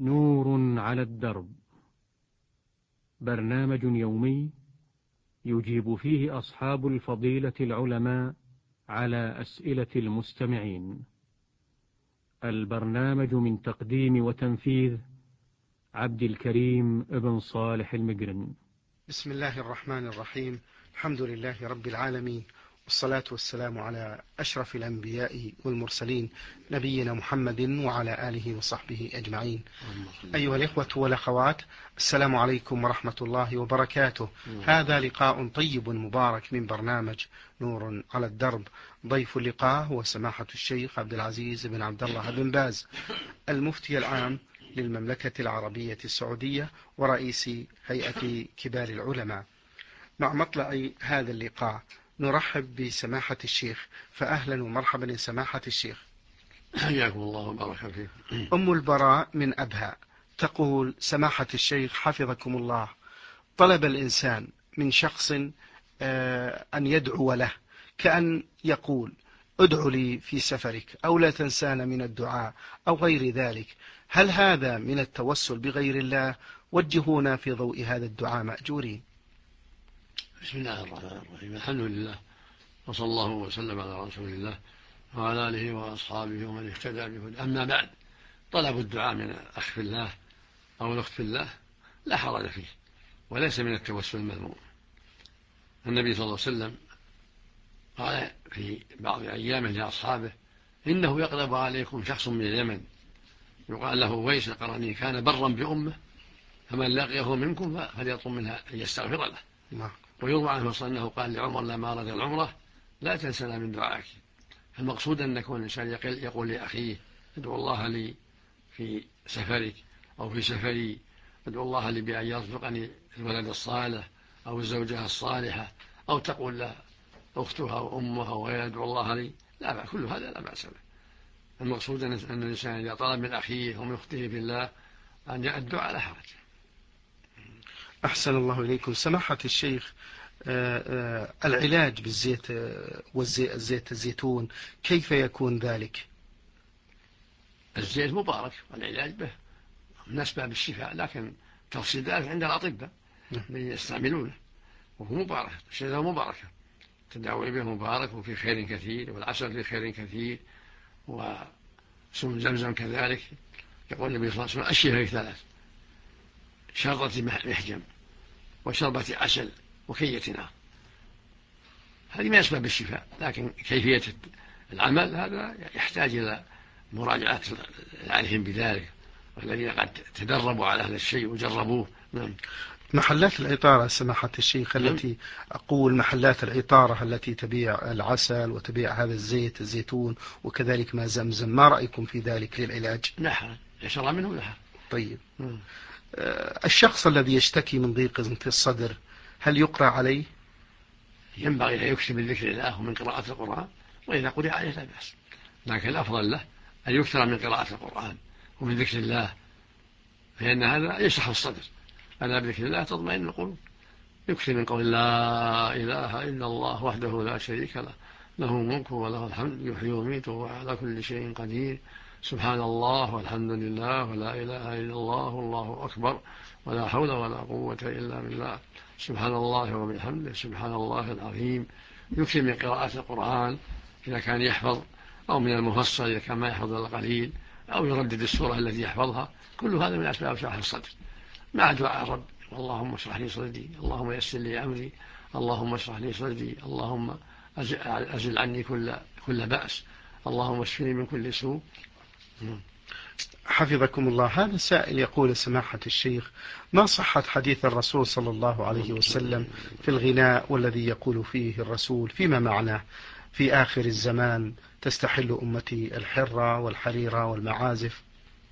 نور على الدرب، برنامج يومي يجيب فيه أصحاب الفضيلة العلماء على أسئلة المستمعين. البرنامج من تقديم وتنفيذ عبد الكريم ابن صالح المقرن. بسم الله الرحمن الرحيم. الحمد لله رب العالمين، والصلاة والسلام على أشرف الأنبياء والمرسلين، نبينا محمد وعلى آله وصحبه أجمعين. أيها الإخوة والأخوات، السلام عليكم ورحمة الله وبركاته. هذا لقاء طيب مبارك من برنامج نور على الدرب. ضيف اللقاء هو سماحة الشيخ عبد العزيز بن عبد الله بن باز، المفتي العام للمملكة العربية السعودية ورئيس هيئة كبار العلماء. مع مطلع هذا اللقاء نرحب بسماحة الشيخ، فأهلا ومرحبا سماحة الشيخ. حياكم الله وبارك فيكم. أم البراء من أبها تقول: سماحة الشيخ حفظكم الله، طلب الإنسان من شخص أن يدعو له، كأن يقول: ادعو لي في سفرك، أو لا تنسانا من الدعاء، أو غير ذلك، هل هذا من التوسل بغير الله؟ وجهونا في ضوء هذا الدعاء مأجورين. بسم الله الرحمن الرحيم. الحمد لله، وصلى الله وسلم على رسول الله وعلى آله وأصحابه ومن اهتدى بهداه. أما بعد، طلب الدعاء من الأخ في الله أو الأخت في الله لا حرج فيه، وليس من التوسل المذموم. النبي صلى الله عليه وسلم قال في بعض أيامه لأصحابه: إنه يقرب عليكم شخص من اليمن يقال له ويس القرني، كان برا بأمه، فمن لقيه منكم فليطلب منها أن يستغفر له. ويروى عنه أنه قال لعمر لما أراد العمرة: لا تنسنا من دعائك. المقصود أن يكون الإنسان يقول لأخيه: ادعو الله لي في سفرك أو في سفري، ادعو الله لي بأن يرزقني الولد الصالح أو الزوجة الصالحة، أو تقول له أختها وأمها وغيرها: ادعو الله لي. لا بأس، كل هذا لا بأس به. المقصود أن الإنسان إذا طلب من أخيه ومن أخته في الله أن الدعاء لا حرج. أحسن الله إليكم. سماحة الشيخ، العلاج بالزيت والزيت الزيتون كيف يكون ذلك؟ الزيت مبارك والعلاج به من أسباب الشفاء، لكن تفصيل ذلك عند الأطباء من يستعملونه، وهو مبارك، الشجرة مباركة، التداوي به مبارك وفي خير كثير، والعسل في خير كثير، وسم زمزم كذلك. يقول النبي صلى الله عليه وسلم: الشفاء في ثلاث: شربة محجم، وشربة عسل، وكية نار. هذه من أسباب الشفاء، لكن كيفية العمل هذا يحتاج إلى مراجعة العالم بذلك، والذين قد تدربوا على هذا الشيء وجربوه. نعم. محلات العطارة سماحة الشيخ التي أقول محلات العطارة التي تبيع العسل وتبيع هذا الزيت الزيتون وكذلك ما زمزم، ما رأيكم في ذلك للعلاج؟ لا حرج، يشرب منه لا حرج. طيب. الشخص الذي يشتكي من ضيق في الصدر هل يقرأ عليه؟ ينبغي أن يكتب من ذكر الله ومن قراءة القرآن، وإذا قرأ عليه لا بأس، لكن الأفضل له أن يكثر من قراءة القرآن ومن ذكر الله، فإن هذا يشرح الصدر. ألا بذكر الله تطمئن القلوب. يكثر من قول لا إله إلا الله وحده لا شريك له، له الملك وله الحمد، يحيي ويميت وهو على كل شيء قدير، سبحان الله والحمد لله ولا إله إلا الله والله أكبر، ولا حول ولا قوة إلا بالله، سبحان الله وبحمده، سبحان الله العظيم. يكثر من قراءة القرآن إذا كان يحفظ، أو من المفصل إذا كان ما يحفظ إلا قليل، أو يردد السورة التي يحفظها. كل هذا من أسباب شرح الصدر، مع دعاء الرب: اللهم اشرح لي صدري، اللهم يسر لي أمري، اللهم اشرح لي صدري، اللهم أزل عني كل بأس، اللهم اشفني من كل سوء. حفظكم الله. هذا سائل يقول: سماحة الشيخ، ما صحة حديث الرسول صلى الله عليه وسلم في الغناء، والذي يقول فيه الرسول فيما معناه: في آخر الزمان تستحل أمتي الحرة والحريرة والمعازف؟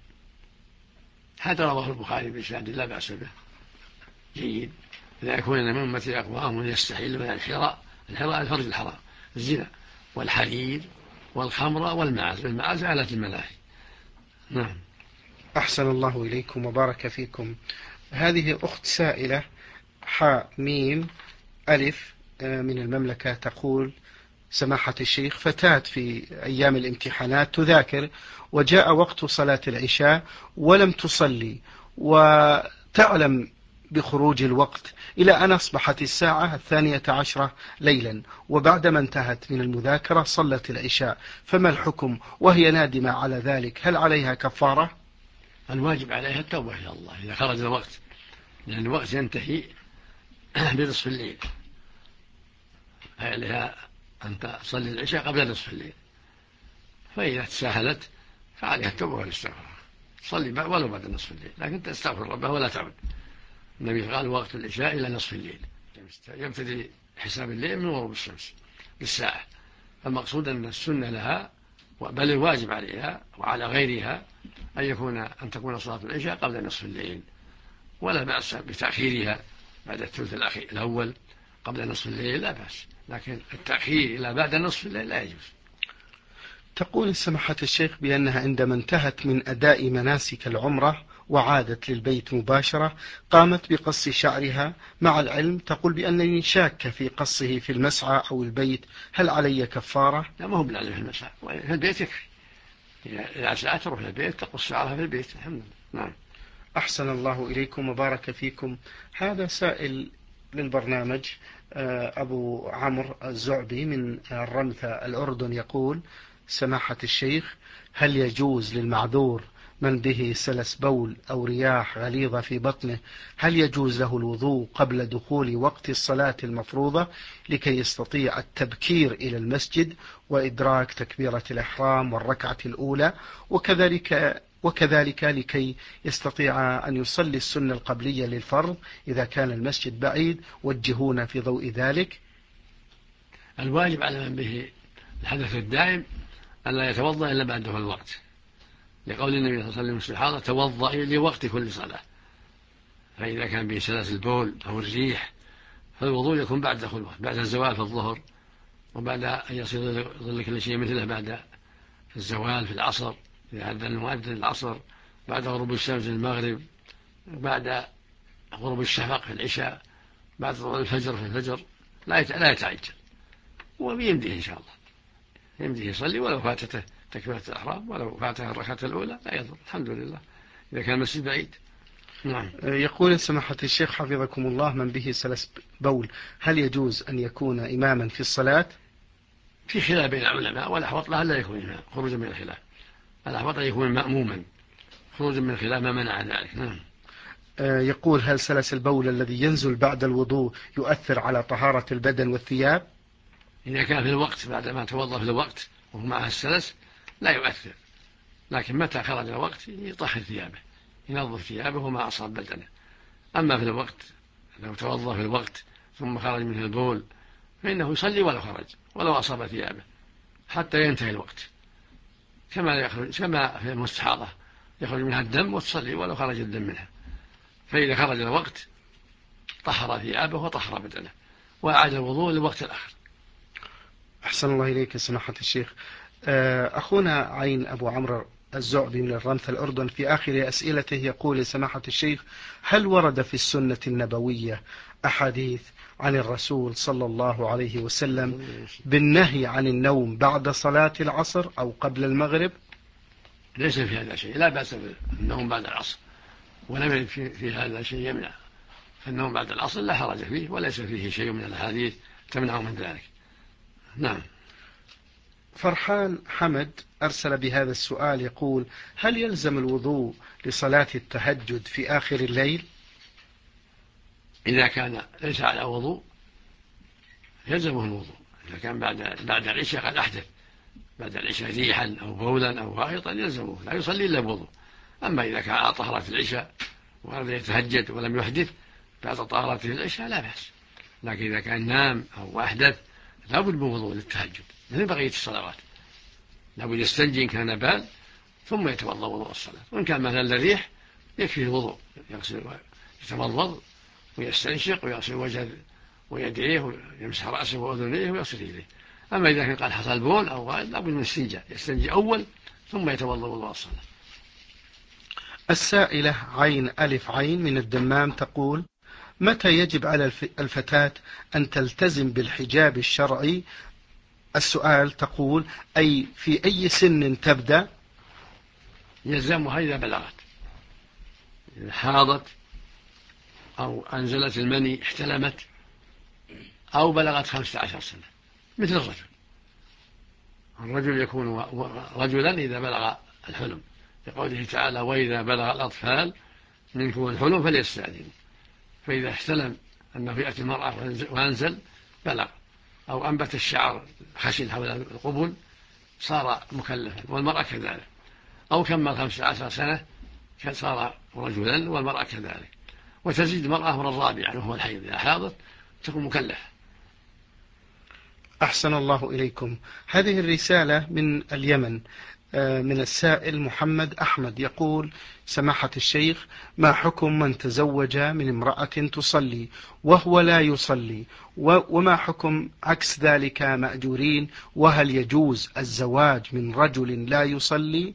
هذا رواه البخاري بإسناد لا بأس به، جيد. إذا يكون من أمتي أقوام يستحل من الحراء الفرج الحرام، الزنا والحرير والخمر والمعازف. المعازف آلة الملاهي. نعم. أحسن الله إليكم وبارك فيكم. هذه أخت سائلة حاء ميم ألف من المملكة تقول: سماحة الشيخ فتاة في أيام الامتحانات تذاكر وجاء وقت صلاة العشاء ولم تصلي وتعلم بخروج الوقت إلى أن أصبحت الساعة 12 ليلا، وبعدما انتهت من المذاكرة صلت العشاء، فما الحكم وهي نادمة على ذلك؟ هل عليها كفارة؟ الواجب عليها التوبة إلى الله إذا خرج الوقت، لأن الوقت ينتهي بنصف الليل، فعليها أن تصلي العشاء قبل نصف الليل، فإذا تساهلت فعليها التوبة والاستغفار، تصلي ولو بعد نصف الليل، لكن تستغفر ربها ولا تعود. النبي قال وقت العشاء إلى نصف الليل، يبتدي حساب الليل من غروب الشمس بالساعة. فالمقصود أن السنة لها، بل الواجب عليها وعلى غيرها أن تكون صلاة العشاء قبل نصف الليل، ولا بأس بتأخيرها بعد الثلث الأول قبل نصف الليل، لا بأس، لكن التأخير إلى بعد نصف الليل لا يجوز. تقول سماحة الشيخ بأنها عندما انتهت من أداء مناسك العمرة وعادت للبيت مباشرة قامت بقص شعرها، مع العلم تقول بأنني شاكة في قصه في المسعى أو البيت، هل علي كفارة؟ لا، ما هو بلازم في المسعى، في البيت يكفي، إذا ساعة تروح البيت تقص شعرها في البيت. الحمد لله. نعم. أحسن الله إليكم وبارك فيكم. هذا سائل للبرنامج أبو عمرو الزعبي من الرمثة الأردن يقول: سماحة الشيخ، هل يجوز للمعذور من به سلس بول أو رياح غليظة في بطنه، هل يجوز له الوضوء قبل دخول وقت الصلاة المفروضة لكي يستطيع التبكير إلى المسجد وإدراك تكبيرة الإحرام والركعة الأولى، وكذلك لكي يستطيع أن يصلي السنة القبلية للفرض إذا كان المسجد بعيد؟ وجهونا في ضوء ذلك. الواجب على من به الحدث الدائم ألا يتوضأ إلا بعد دخول الوقت، لقول النبي صلى الله عليه وسلم في الحاضر: توضئي لوقت كل صلاة. فإذا كان به سلاسل البول أو الريح فالوضوء يكون بعد دخول الوقت، بعد الزوال في الظهر، وبعد أن يصير ظل كل شيء مثله بعد الزوال في العصر إذا أذن المؤذن العصر، بعد غروب الشمس في المغرب، بعد غروب الشفق في العشاء، بعد طلوع الفجر في الفجر، لا يتعجل، وبيمديه إن شاء الله، يمديه يصلي ولو فاتته تكبيرة الإحرام، ولو فاتها الركعة الأولى لا يضر، الحمد لله، إذا كان المسجد بعيد. نعم. يقول سماحة الشيخ حفظكم الله: من به سلس بول هل يجوز أن يكون إماما في الصلاة؟ في خلاف بين العلماء، والأحوط له لا يكون إمام، خروجا من الخلاف، الأحوط أن يكون مأموما، خروجا من الخلاف ما منع ذلك. نعم. يقول: هل سلس البول الذي ينزل بعد الوضوء يؤثر على طهارة البدن والثياب؟ إذا كان في الوقت بعد ما توضأ في الوقت وهو معه السلس لا يؤثر، لكن متى خرج الوقت يطهر ثيابه، ينظف ثيابه وما أصاب بدنه. أما في الوقت لو توضأ في الوقت ثم خرج منه البول فإنه يصلي ولو خرج ولو أصاب ثيابه حتى ينتهي الوقت، كما في المستحاضة يخرج منها الدم وتصلي ولو خرج الدم منها. فإذا خرج الوقت طهر ثيابه وطهر بدنه وأعاد الوضوء للوقت الآخر. أحسن الله إليك سماحة الشيخ. أخونا عين أبو عمرو الزعبي من الرمث الأردن في آخر أسئلته يقول: سماحة الشيخ، هل ورد في السنة النبوية أحاديث عن الرسول صلى الله عليه وسلم بالنهي عن النوم بعد صلاة العصر أو قبل المغرب؟ ليس في هذا شيء، لا بأس بالنوم بعد العصر، ولم يرد في هذا شيء يمنع، فالنوم بعد العصر لا حرج فيه، وليس فيه شيء من الأحاديث تمنع من ذلك. نعم. فرحان حمد أرسل بهذا السؤال يقول: هل يلزم الوضوء لصلاة التهجد في آخر الليل؟ إذا كان ليس على وضوء يلزمه الوضوء، إذا كان بعد العشاء قد أحدث، بعد العشاء ريحا أو بولا أو غائطا يلزمه، لا يصلي إلا بوضوء. أما إذا كان على طهارة العشاء وأراد يتهجد ولم يحدث بعد طهارته العشاء لا بأس، لكن إذا كان نام أو أحدث لا بد من وضوء للتهجد مثل بقية الصلوات، لا بد يستنجي إن كان بال ثم يتوضأ وضوء الصلاة، وإن كان مثلا الريح يكفي الوضوء، يغسل يتمضض ويستنشق ويغسل وجهه ويديه ويمسح رأسه وأذنيه ويغسل يديه. أما إذا كان قد حصل بول أو غائط لا بد من الاستنجاء، يستنجي أول ثم يتوضأ وضوء الصلاة. السائلة عين ألف عين من الدمام تقول: متى يجب على الفتاة أن تلتزم بالحجاب الشرعي السؤال تقول: أي في أي سن تبدأ؟ يلزمها إذا بلغت، إذا حاضت أو أنزلت المني، احتلمت، أو بلغت 15 سنة، مثل الرجل. الرجل يكون رجلا إذا بلغ الحلم، لقوله تعالى: وإذا بلغ الأطفال منكم الحلم فليستأذنوا. فإذا احتلم أنه يأتي المرأة وأنزل بلغ، أو أنبت الشعر خشن حول القبل صار مكلفا، والمرأة كذلك، أو كمل 15 سنة صار رجلا، والمرأة كذلك. وتزيد المرأة من الرابع وهو الحيض، إذا حاضت تكون مكلفة. أحسن الله إليكم. هذه الرسالة من اليمن، من السائل محمد أحمد، يقول: سماحة الشيخ، ما حكم من تزوج من امرأة تصلي وهو لا يصلي، وما حكم عكس ذلك مأجورين، وهل يجوز الزواج من رجل لا يصلي؟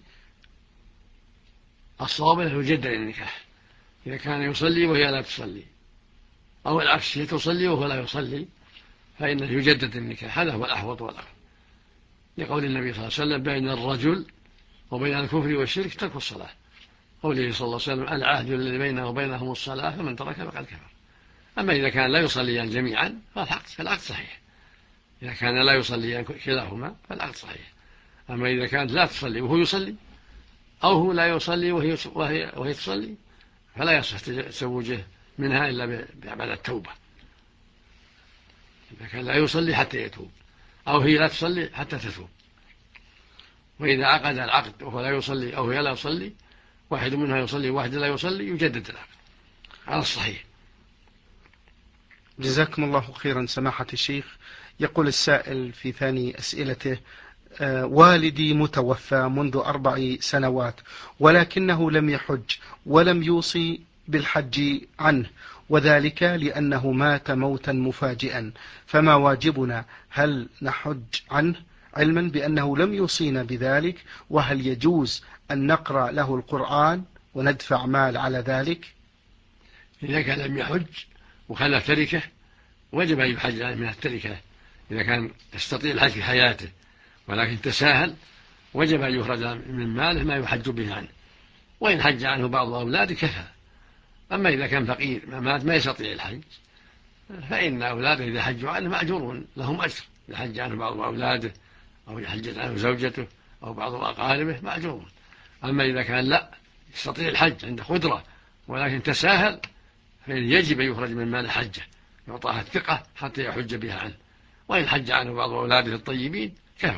الصواب أنه يجدد النكاح إذا كان يصلي وهي لا تصلي، أو العكس، هي تصلي وهو لا يصلي، فإنه يجدد النكاح، هذا هو الأحوط والأفضل، لقول النبي صلى الله عليه وسلم: بين الرجل وبين الكفر والشرك ترك الصلاة. قوله صلى الله عليه وسلم: العهد الذي بينه وبينهم الصلاة، فمن ترك فقد كفر. أما إذا كان لا يصليان جميعا فالعقد صحيح. إذا كان لا يصليان كلاهما فالعقد صحيح. أما إذا كانت لا تصلي وهو يصلي، أو هو لا يصلي وهي تصلي، فلا يصح تزوجه منها إلا بعد التوبة. إذا كان لا يصلي حتى يتوب، أو هي لا تصلي حتى تتوب. وإذا عقد العقد وهو لا يصلي أو هي لا يصلي، واحد منها يصلي وواحد لا يصلي، يجدد العقد على الصحيح. جزاكم الله خيرا سماحة الشيخ. يقول السائل في ثاني أسئلته: والدي متوفى منذ 4 سنوات، ولكنه لم يحج ولم يوصي بالحج عنه، وذلك لأنه مات موتا مفاجئا، فما واجبنا؟ هل نحج عنه علما بأنه لم يوصينا بذلك؟ وهل يجوز أن نقرأ له القرآن وندفع مال على ذلك؟ إذا كان لم يحج وخلف تركة وجب أن يحج من التركة. إذا كان يستطيع الحج في حياته ولكن تساهل، وجب أن يخرج من ماله ما يحج به عنه، وإن حج عنه بعض أولاده كفى. أما إذا كان فقير مات ما يستطيع الحج، فإن أولاده إذا حجوا عنه مأجورون، لهم أجر. إذا حج عنه بعض أولاده أو حجت عنه زوجته أو بعض أقاربه مأجورون. أما إذا كان لا يستطيع الحج عند قدرة ولكن تساهل، فيجب أن يخرج من مال حجه، يعطاها الثقة حتى يحج بها عنه، وإن حج عنه بعض أولاده الطيبين كفوا.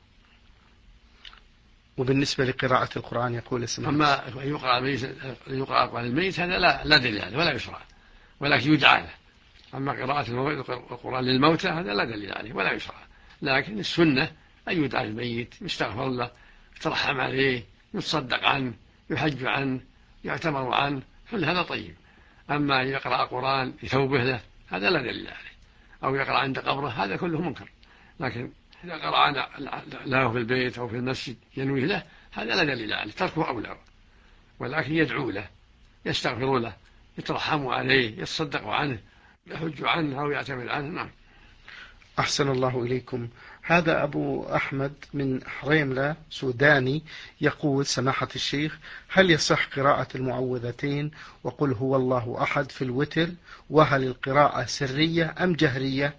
وبالنسبة لقراءة القرآن يقول اسمه: أما يقرأ القرآن الميت هذا لا دليل عليه ولا يشرع، ولكن يدعى له. أما قراءة القرآن للموتى هذا لا دليل عليه ولا يشرع، لكن السنة أن يدعى الميت، يستغفر له، يترحم عليه، يتصدق عنه، يحج عنه، يعتمر عنه، كل هذا طيب. أما يقرأ قرآن يثوبه له هذا لا دليل عليه، أو يقرأ عند قبره هذا كله منكر. لكن إذا قرأ له في البيت أو في المسجد ينويه له هذا لا دليل عليه، تركه أولى، ولكن يدعو له، يستغفر له، يترحموا عليه، يتصدقوا عنه، يحج عنه أو يعتمر عنه. نعم. أحسن الله إليكم. هذا أبو أحمد من حريملة سوداني، يقول: سماحة الشيخ، هل يصح قراءة المعوذتين وقل هو الله أحد في الوتر؟ وهل القراءة سرية أم جهرية؟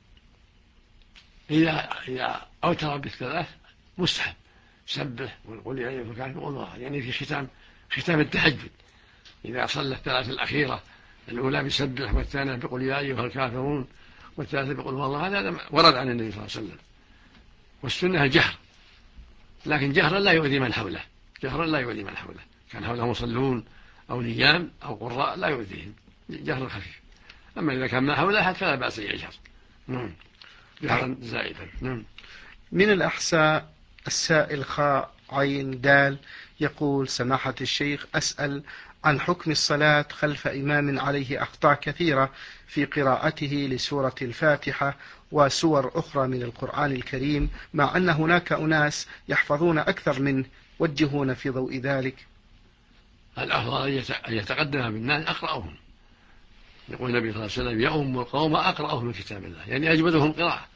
إذا أوتر بالثلاث مستحب، سبح وقل يا أيها الكافرون الله، يعني في ختام التهجد، إذا صلى الثلاث الأخيرة، الأولى بسبح والثانية بقل يا أيها الكافرون والثالثة بقل هو الله، هذا ورد عن النبي صلى الله عليه وسلم. والسنة الجهر، لكن جهرا لا يؤذي من حوله، كان حوله مصلون أو نيام أو قراء لا يؤذيهم، جهر خفيف. أما إذا كان ما حوله أحد فلا بأس يجهر جهرا زائدا. من الأحساء السائل خاء عين دال، يقول: سماحة الشيخ، أسأل عن حكم الصلاة خلف إمام عليه أخطاء كثيرة في قراءته لسورة الفاتحة وسور أخرى من القرآن الكريم، مع أن هناك أناس يحفظون أكثر منه، وجهون في ضوء ذلك. الأفضل أن يتقدم بالناس أقرأهم، يقول النبي صلى الله عليه وسلم: يؤم القوم أقرأهم من كتاب الله، يعني أجودهم قراءة،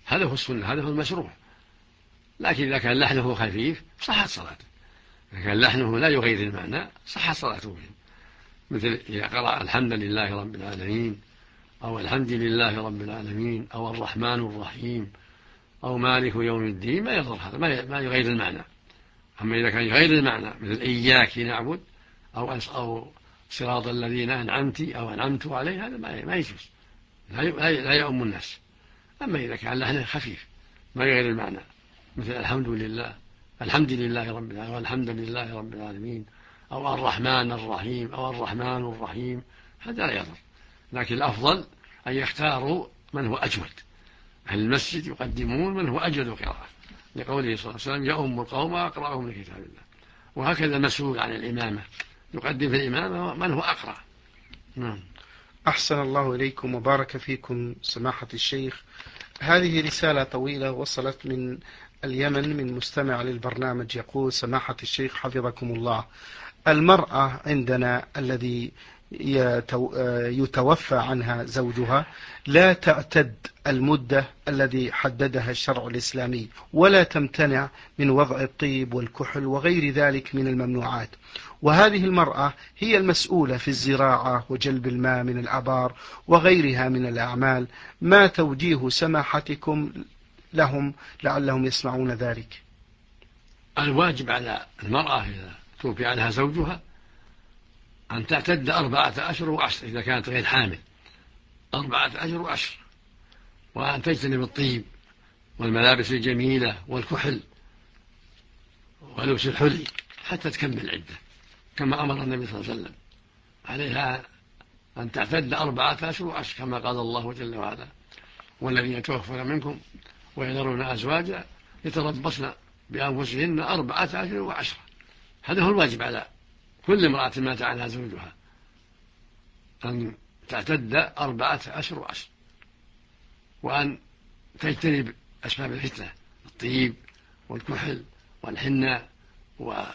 هذا هو السنة، هذا هو المشروع. لكن إذا كان لحنه خفيف صحت صلاته، إذا كان لحنه لا يغير المعنى صحت صلاته به، مثل إذا قرأ الحمد لله رب العالمين، أو الحمد لله رب العالمين، أو الرحمن الرحيم، أو مالك يوم الدين، ما يضر هذا، ما يغير المعنى. أما إذا كان يغير المعنى مثل إياك نعبد، أو صراط الذين أنعمت أو أنعمت عليه، هذا ما يجوز، لا يؤم الناس. أما إذا كان لحنه خفيف ما يغير المعنى، مثل الحمد لله، الحمد لله رب العالمين، والحمد لله رب العالمين، أو الرحمن الرحيم، أو الرحمن الرحيم، هذا لا يضر. لكن الأفضل أن يختاروا من هو أجود. أهل المسجد يقدمون من هو أجود قراءة، لقوله صلى الله عليه وسلم يؤم القوم وأقرأهم لكتاب الله. وهكذا المسؤول عن الإمامة يقدم في الإمامة من هو أقرأ. نعم. أحسن الله إليكم وبارك فيكم سماحة الشيخ. هذه رسالة طويلة وصلت من اليمن من مستمع للبرنامج، يقول: سماحة الشيخ حفظكم الله، المرأة عندنا الذي يتوفى عنها زوجها لا تعتد المدة الذي حددها الشرع الإسلامي، ولا تمتنع من وضع الطيب والكحل وغير ذلك من الممنوعات، وهذه المرأة هي المسؤولة في الزراعة وجلب الماء من الآبار وغيرها من الأعمال. ما توجيه سماحتكم لهم لعلهم يسمعون ذلك؟ الواجب على المرأة إذا توفي عنها زوجها أن تعتد 4 أشهر و10 إذا كانت غير حامل، 4 أشهر و10، وأن تجتنب الطيب والملابس الجميلة والكحل ولبس الحلي حتى تكمل العدة، كما أمر النبي صلى الله عليه وسلم. عليها أن تعتد 4 أشهر و10 كما قال الله جل وعلا: والذين يتوفون منكم ويذرون أزواجا يتربصن بأنفسهن 4 أشهر و10. هذا هو الواجب على كل امرأة مات عنها زوجها، أن تعتد 4 أشهر و10، وأن تجتنب أسباب الفتنة، الطيب والكحل والحنة ولبس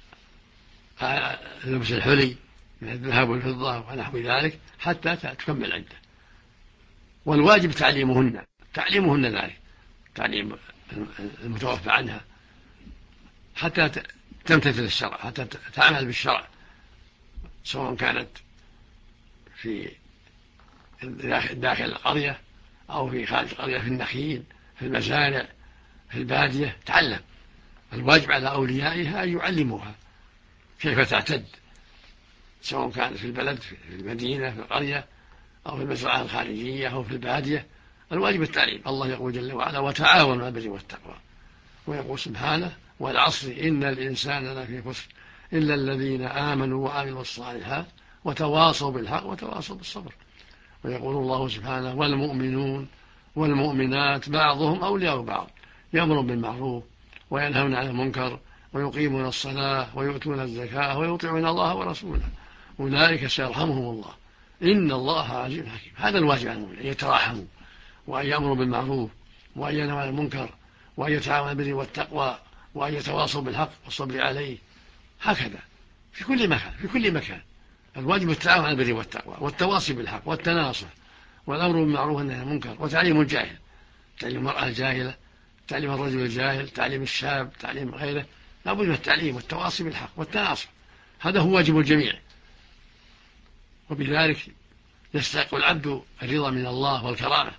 الحلي من الذهب والفضة ونحو ذلك حتى تكمل العدة. والواجب تعليمهن ذلك، تعليم المتوفى عنها حتى تمتثل الشرع، حتى تعمل بالشرع، سواء كانت في داخل القرية أو في خارج القرية، في النخيل، في المزارع، في البادية، تعلم. الواجب على أوليائها أن يعلموها كيف تعتد، سواء كانت في البلد، في المدينة، في القرية، أو في المزرعة الخارجية، أو في البادية. الواجب التعليم. الله يقول جل وعلا: وتعاونوا على البر والتقوى. ويقول سبحانه: والعصر إن الإنسان لفي خسر إلا الذين آمنوا وعملوا الصالحات وتواصوا بالحق وتواصوا بالصبر. ويقول الله سبحانه: والمؤمنون والمؤمنات بعضهم أولياء بعض يأمرون بالمعروف وينهون عن المنكر ويقيمون الصلاة ويؤتون الزكاة ويطيعون الله ورسوله أولئك سيرحمهم الله إن الله عزيز حكيم. هذا الواجب على المؤمنين، أن يتراحموا وأن يأمروا بالمعروف وأن ينهوا عن المنكر وأن يتعاونوا على البر والتقوى وأن يتواصوا بالحق والصبر عليه. هكذا في كل مكان، في كل مكان الواجب التعاون على البر والتقوى والتواصي بالحق والتناصح والأمر بالمعروف والنهي عن المنكر، وتعليم الجاهل، تعليم المرأة الجاهلة، تعليم الرجل الجاهل، تعليم الشاب، تعليم غيره. لا بد من التعليم والتواصي بالحق والتناصح، هذا هو واجب الجميع، وبذلك يستحق العبد الرضا من الله والكرامة.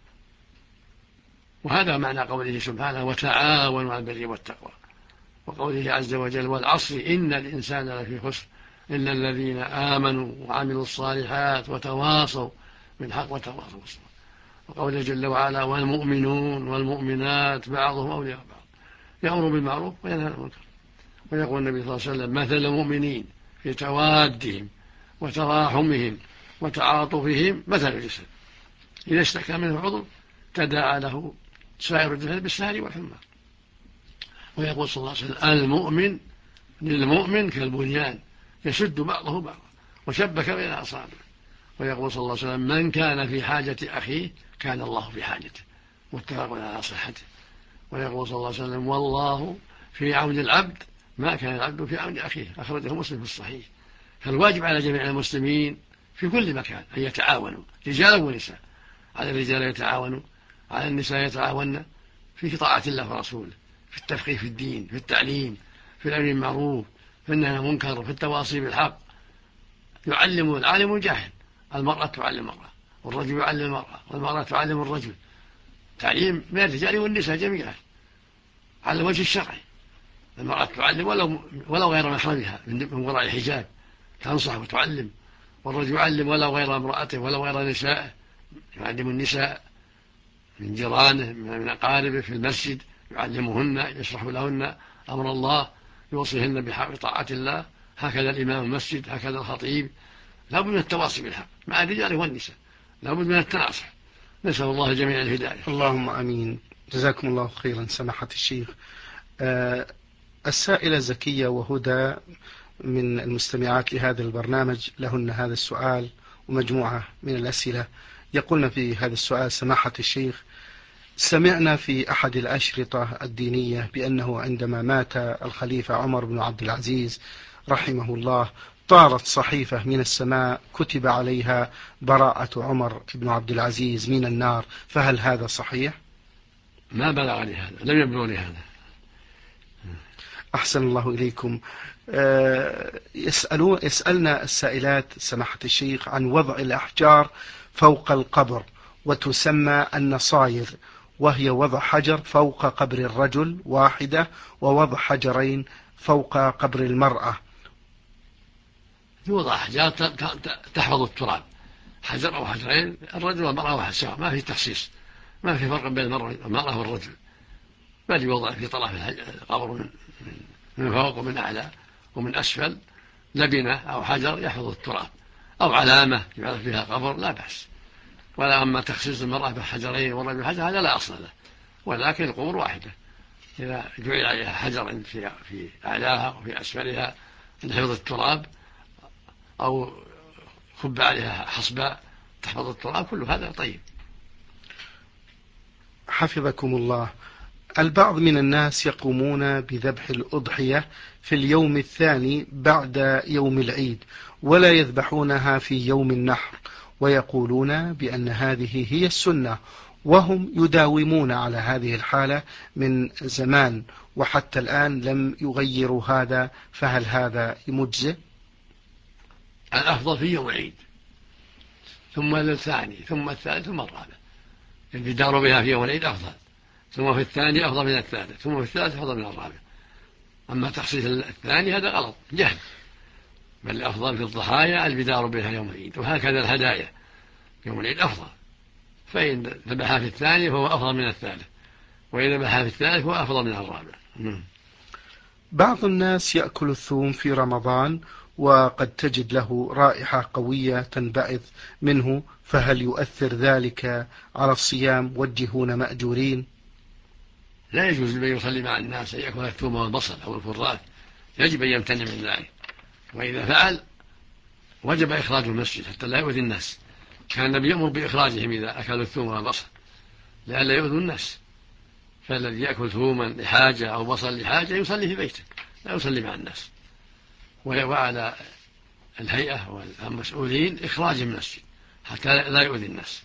وهذا معنى قوله سبحانه: وتعاونوا على البر والتقوى، وقوله عز وجل: والعصر إن الإنسان لفي خسر إلا الذين آمنوا وعملوا الصالحات وتواصوا بالحق وتواصوا بالصبر. وقوله جل وعلا: والمؤمنون والمؤمنات بعضهم أولياء بعض يأمر بالمعروف وينهى عن المنكر. ويقول النبي صلى الله عليه وسلم: مثل المؤمنين في توادهم وتراحمهم وتعاطفهم مثل الجسد إذا اشتكى منه عضو تداعى له سائر الجسد بالسهر والحمى. ويقول صلى الله عليه وسلم: المؤمن للمؤمن كالبنيان يشد بعضه بعضا وشبك بين أصابعه. ويقول صلى الله عليه وسلم: من كان في حاجة أخيه كان الله في حاجته، متفق على صحته. ويقول صلى الله عليه وسلم: والله في عون العبد ما كان العبد في عون أخيه، أخرجه مسلم في الصحيح. فالواجب على جميع المسلمين في كل مكان أن يتعاونوا رجالا ونساء. على الرجال يتعاونوا على النساء يتعاون في طاعة الله ورسوله، في التفقيه في الدين، في التعليم، في الأمر بالمعروف، في النهي عن المنكر، في التواصي بالحق. يعلم العالم الجاهل، المرأة تعلم المرأة، والرجل يعلم المرأة، والمرأة تعلم الرجل، تعليم من الرجال والنساء جميعا على الوجه الشرعي. المرأة تعلم ولو غير محرمها من وراء الحجاب، تنصح وتعلم، والرجل يعلم ولو غير امرأته ولو غير نسائه، يعلم النساء من جيرانه من أقاربه في المسجد، يعلمهن، يشرح لهن أمر الله، يوصيهن بطاعة الله. هكذا الإمام المسجد، هكذا الخطيب. لا بد من التواصي بالحق مع الرجال والنساء، لا بد من التناصح. نسأل الله جميع الهداية. اللهم آمين. جزاكم الله خيرا سماحة الشيخ. السائلة زكية وهدى من المستمعات لهذا البرنامج لهن هذا السؤال ومجموعة من الأسئلة. يقولن في هذا السؤال: سماحة الشيخ، سمعنا في أحد الأشرطة الدينية بأنه عندما مات الخليفة عمر بن عبد العزيز رحمه الله طارت صحيفة من السماء كتب عليها براءة عمر بن عبد العزيز من النار، فهل هذا صحيح؟ ما بلغني هذا، لم يبلغني هذا. أحسن الله إليكم. يسألنا السائلات سماحة الشيخ عن وضع الأحجار فوق القبر، وتسمى النصاير، وهي وضع حجر فوق قبر الرجل واحدة، ووضع حجرين فوق قبر المرأة. يوضع أحجار تحفظ التراب، حجر أو حجرين، الرجل والمرأة واحد سواء، ما في تخصيص، ما في فرق بين المرأة والرجل، بل يوضع في طرف القبر من فوق ومن أعلى ومن أسفل لبنة أو حجر يحفظ التراب، أو علامة يعرف بها قبر، لا بأس. ولا أما تخصيص المرأة بحجرين والرجل بحجر هذا لا أصل له، ولكن القبور واحدة، إذا جعل عليها حجر في أعلاها وفي أسفلها لحفظ التراب، أو خب عليها حصباء تحفظ التراب، كل هذا طيب. حفظكم الله. البعض من الناس يقومون بذبح الأضحية في اليوم الثاني بعد يوم العيد، ولا يذبحونها في يوم النحر، ويقولون بأن هذه هي السنة، وهم يداومون على هذه الحالة من زمان وحتى الآن لم يغيروا هذا، فهل هذا مجزئ؟ الأفضل في يوم العيد، ثم الثاني، ثم الثالث، ثم الرابع. الجدار بها في يوم العيد أفضل، ثم في الثاني أفضل من الثالث، ثم في الثالث أفضل من الرابع. أما تخصيص الثاني هذا غلط جهل، بل الأفضل في الضحايا البدار بها يوم العيد، وهكذا الهدايا يوم العيد أفضل، فإن ذبحها في الثاني فهو أفضل من الثالث، وإن ذبحها في الثالث فهو أفضل من الرابع. بعض الناس يأكل الثوم في رمضان وقد تجد له رائحة قوية تنبعث منه، فهل يؤثر ذلك على الصيام؟ وجهون مأجورين. لا يجوز لمن يصلي مع الناس أن يأكل الثوم والبصل أو الكراث، يجب أن يمتنع من ذلك، وإذا فعل وجب إخراج المسجد حتى لا يؤذي الناس. كان النبي يأمر بإخراجهم إذا أكلوا الثوم والبصل لئلا يؤذوا الناس، فالذي يأكل ثوما لحاجة أو بصل لحاجة يصلي في بيته، لا يصلي مع الناس. وعلى الهيئة والمسؤولين إخراج من المسجد حتى لا يؤذي الناس.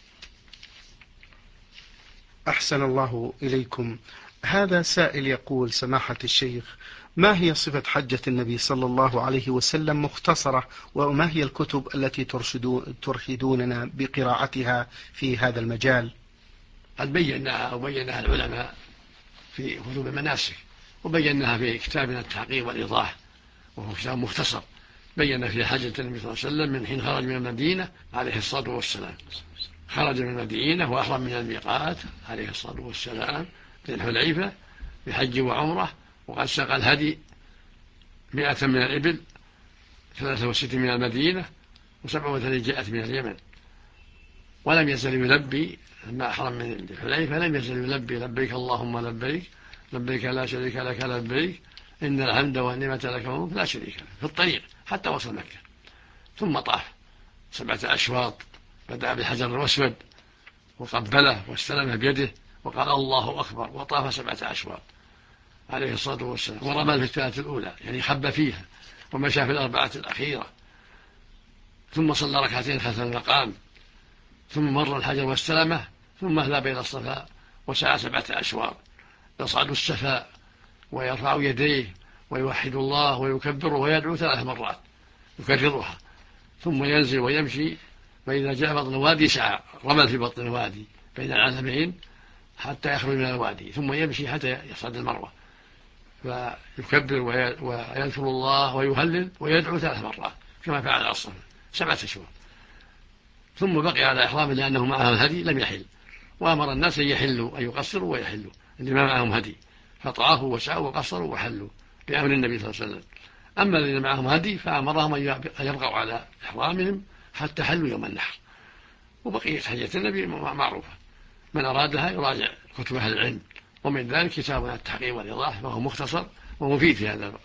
أحسن الله إليكم. هذا سائل يقول: سماحة الشيخ، ما هي صفة حجة النبي صلى الله عليه وسلم مختصرة، وما هي الكتب التي ترشدوننا بقراءتها في هذا المجال؟ قد بيناها العلماء في كتب المناسك، وبيناها في كتابنا التحقيق والإيضاح، وهو كتاب مختصر بين في حجة النبي صلى الله عليه وسلم من حين خرج من المدينة عليه الصلاة والسلام. خرج من المدينة وأحرم من الميقات عليه الصلاة والسلام في الحليفة بحج وعمرة، وقد ساق الهدي 100 من الإبل، 63 من المدينة، و37 جاءت من اليمن. ولم يزل يلبي لما أحرم من الحليفة، لم يزل يلبي: لبيك اللهم لبيك، لبيك لا شريك لك لبيك، إن الحمد والنعمة لك والملك لا شريك لك، في الطريق حتى وصل مكة. ثم طاف 7 أشواط، بدأ بالحجر الأسود وقبله واستلمه بيده وقال الله أكبر، وطاف 7 أشواط عليه الصلاة والسلام، ورمى في الثلاث الأولى، يعني خب فيها، ومشى في 4 الأخيرة، ثم صلى ركعتين خلف المقام، ثم مر الحجر واستلمه ثم ذهب إلى الصفا وسعى 7 أشواط، يصعد السفا ويرفع يديه ويوحد الله ويكبره ويدعو 3 مرات يكررها، ثم ينزل ويمشي، فإذا جاء بطن الوادي سعى، رمل في بطن الوادي بين العالمين حتى يخرج من الوادي، ثم يمشي حتى يصعد المروة، فيكبر ويذكر الله ويهلل ويدعو 3 مرات كما فعل على الصفا 7 أشواط، ثم بقي على إحرامه لأنه معه الهدي لم يحل، وأمر الناس أن يحلوا، أن يقصروا ويحلوا اللي ما معهم هدي، فطافوا وسعوا وقصروا وحلوا بأمر النبي صلى الله عليه وسلم. أما الذين معهم هدي فأمرهم أن يبقوا على إحرامهم حتى حلوا يوم النحر. وبقية حجة النبي معروفة، من أرادها يراجع كتب أهل العلم، ومن ذلك كتاب التحقيق والإيضاح وهو مختصر ومفيد في هذا الباب.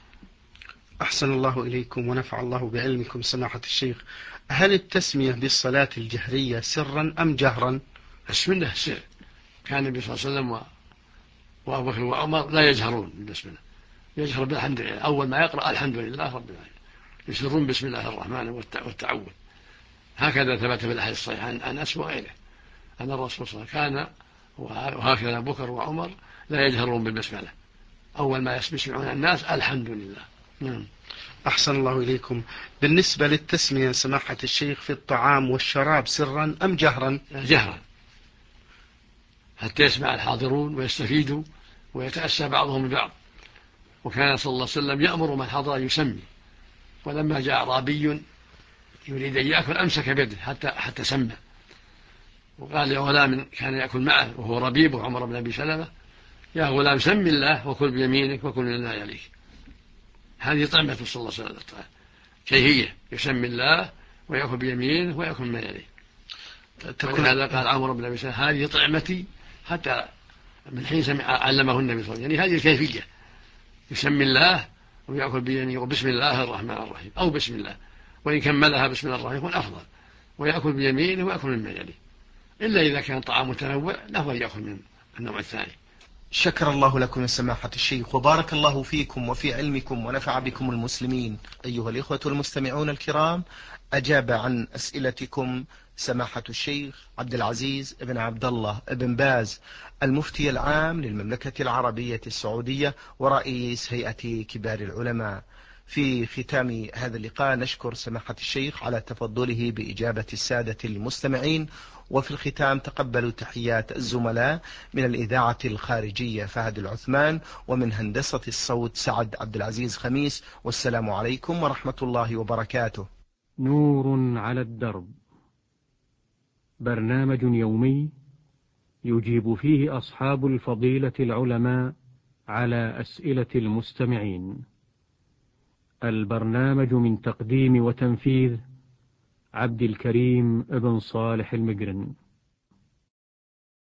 أحسن الله إليكم ونفع الله بعلمكم سماحة الشيخ. هل التسمية بالصلاة الجهرية سرا أم جهرا؟ السنة سر، كان النبي صلى الله عليه وسلم وأبو بكر وعمر لا يجهرون بالبسملة، يجهر بالحمد لله، أول ما يقرأ الحمد لله رب العالمين، يسرون بسم الله الرحمن والتعوذ. هكذا ثبت في الحديث الصحيح عن أنس وغيره أن الرسول صلى الله عليه وسلم كان وهكذا أبو بكر وعمر لا يجهرون بالبسملة، أول ما يسمعون الناس الحمد لله. نعم. أحسن الله إليكم. بالنسبة للتسمية سماحة الشيخ في الطعام والشراب سرا أم جهرا؟ جهرا، حتى يسمع الحاضرون ويستفيدوا ويتأسى بعضهم ببعض. وكان صلى الله عليه وسلم يأمر من حضر يسمي، ولما جاء أعرابي يريد أن يأكل أمسك بيده حتى سمى، وقال لغلام كان يأكل معه وهو ربيب وعمر بن أبي سلمة: يا غلام سم الله وكل بيمينك وكل مما يليك. هذه طعمة صلى الله عليه وسلم، شيهية، يسمي الله ويأكل بيمينه ويأكل مما يليه. ولهذا قال عمر بن أبي سلمة: هذه طعمتي، حتى من حين علمه النبي صلى الله عليه وسلم، يعني هذه الكيفية، يسمي الله ويأكل بيمينه وبسم الله الرحمن الرحيم، أو بسم الله، وإن كملها بسم الله الرحمن يكون أفضل، ويأكل بيمينه ويأكل مما يليه، إلا إذا كان طعام متنوع له أن يأكل من النوع الثاني. شكر الله لكم يا سماحة الشيخ، وبارك الله فيكم وفي علمكم ونفع بكم المسلمين. أيها الإخوة المستمعون الكرام، أجاب عن أسئلتكم سماحة الشيخ عبد العزيز بن عبد الله بن باز، المفتي العام للمملكة العربية السعودية ورئيس هيئة كبار العلماء. في ختام هذا اللقاء نشكر سماحة الشيخ على تفضله بإجابة السادة المستمعين، وفي الختام تقبلوا تحيات الزملاء من الإذاعة الخارجية فهد العثمان، ومن هندسة الصوت سعد عبد العزيز خميس، والسلام عليكم ورحمة الله وبركاته. نور على الدرب، برنامج يومي يجيب فيه أصحاب الفضيلة العلماء على أسئلة المستمعين. البرنامج من تقديم وتنفيذ عبد الكريم ابن صالح المقرن.